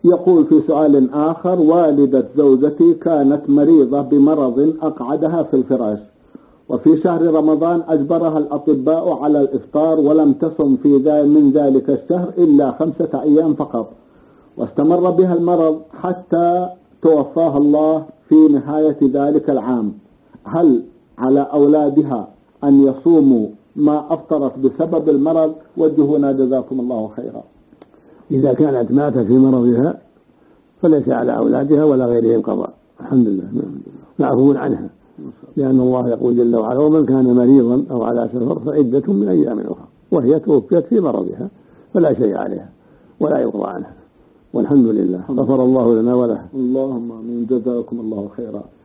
يقول في سؤال آخر: والدة زوجتي كانت مريضة بمرض أقعدها في الفراش، وفي شهر رمضان أجبرها الأطباء على الإفطار، ولم تصم من ذلك الشهر إلا 5 أيام فقط، واستمر بها المرض حتى توفاها الله في نهاية ذلك العام. هل على أولادها أن يصوموا ما أفطرت بسبب المرض؟ وجهونا جزاكم الله خيرا. إذا كانت ماتت في مرضها فليس على أولادها ولا غيرهم قضاء، الحمد لله، معفو عنها، لأن الله يقول جل وعلا: ومن كان مريضا أو على سفر فعدة من أيام أخرى، وهي توفيت في مرضها فلا شيء عليها ولا يقضى عنها، والحمد لله، غفر الله لنا ولها. اللهم آمين، جزاكم الله خيرا.